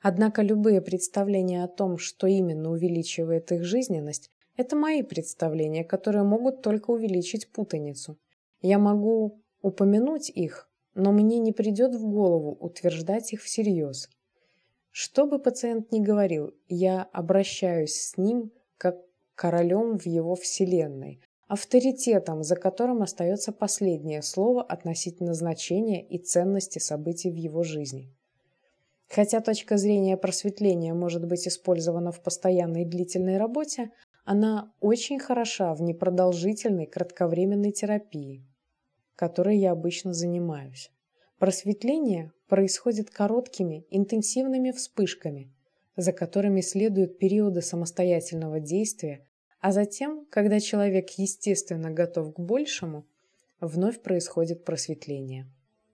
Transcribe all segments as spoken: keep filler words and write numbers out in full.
Однако любые представления о том, что именно увеличивает их жизненность, это мои представления, которые могут только увеличить путаницу. Я могу упомянуть их, но мне не придет в голову утверждать их всерьез. Что бы пациент ни говорил, я обращаюсь с ним как королем в его вселенной, авторитетом, за которым остается последнее слово относительно значения и ценности событий в его жизни. Хотя точка зрения просветления может быть использована в постоянной длительной работе, она очень хороша в непродолжительной кратковременной терапии, которой я обычно занимаюсь. Просветление происходит короткими, интенсивными вспышками, за которыми следуют периоды самостоятельного действия, а затем, когда человек естественно готов к большему, вновь происходит просветление.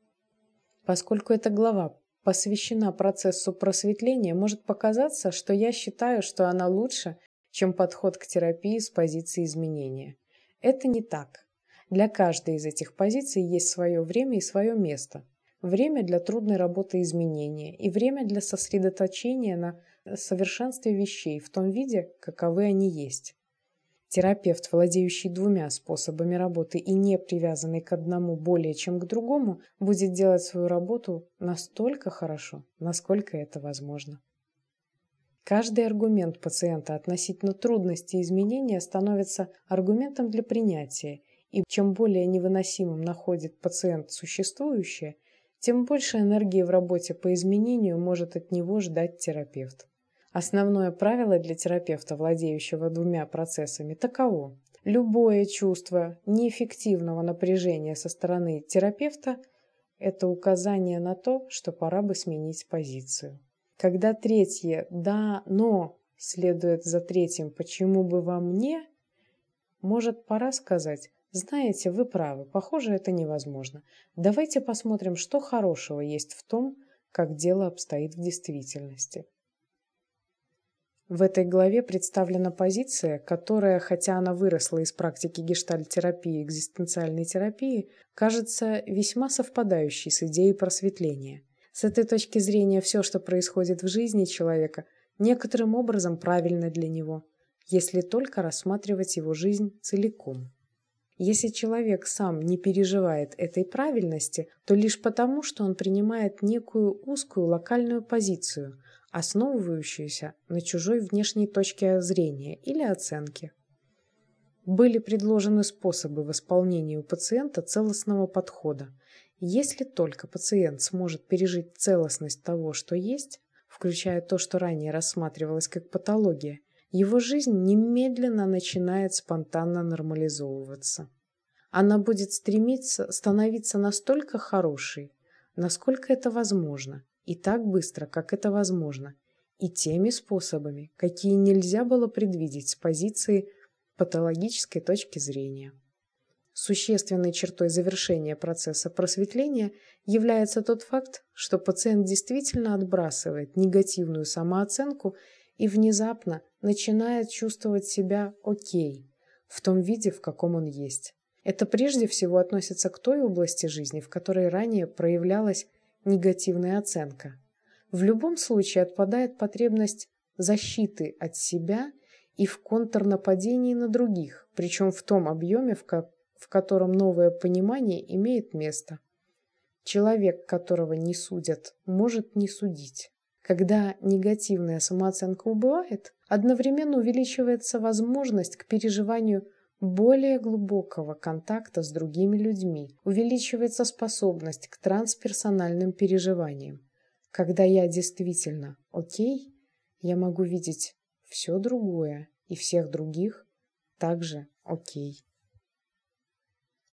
Поскольку эта глава посвящена процессу просветления, может показаться, что я считаю, что она лучше, чем подход к терапии с позиции изменения. Это не так. Для каждой из этих позиций есть свое время и свое место. Время для трудной работы изменения и время для сосредоточения на совершенстве вещей в том виде, каковы они есть. Терапевт, владеющий двумя способами работы и не привязанный к одному более чем к другому, будет делать свою работу настолько хорошо, насколько это возможно. Каждый аргумент пациента относительно трудности изменения становится аргументом для принятия, и чем более невыносимым находит пациент существующее, тем больше энергии в работе по изменению может от него ждать терапевт. Основное правило для терапевта, владеющего двумя процессами, таково: любое чувство неэффективного напряжения со стороны терапевта – это указание на то, что пора бы сменить позицию. Когда третье «да, но» следует за третьим «почему бы вам не», может, пора сказать: знаете, вы правы, похоже, это невозможно. Давайте посмотрим, что хорошего есть в том, как дело обстоит в действительности. В этой главе представлена позиция, которая, хотя она выросла из практики гештальт-терапии и экзистенциальной терапии, кажется весьма совпадающей с идеей просветления. С этой точки зрения все, что происходит в жизни человека, некоторым образом правильно для него, если только рассматривать его жизнь целиком. Если человек сам не переживает этой правильности, то лишь потому, что он принимает некую узкую локальную позицию, основывающуюся на чужой внешней точке зрения или оценки. Были предложены способы восполнения у пациента целостного подхода. Если только пациент сможет пережить целостность того, что есть, включая то, что ранее рассматривалось как патология, его жизнь немедленно начинает спонтанно нормализовываться. Она будет стремиться становиться настолько хорошей, насколько это возможно, и так быстро, как это возможно, и теми способами, какие нельзя было предвидеть с позиции патологической точки зрения. Существенной чертой завершения процесса просветления является тот факт, что пациент действительно отбрасывает негативную самооценку и внезапно начинает чувствовать себя окей, в том виде, в каком он есть. Это прежде всего относится к той области жизни, в которой ранее проявлялась негативная оценка. В любом случае отпадает потребность защиты от себя и в контрнападении на других, причем в том объеме, в, ко- в котором новое понимание имеет место. Человек, которого не судят, может не судить. Когда негативная самооценка убывает, одновременно увеличивается возможность к переживанию более глубокого контакта с другими людьми, увеличивается способность к трансперсональным переживаниям. Когда я действительно окей, я могу видеть все другое и всех других также окей.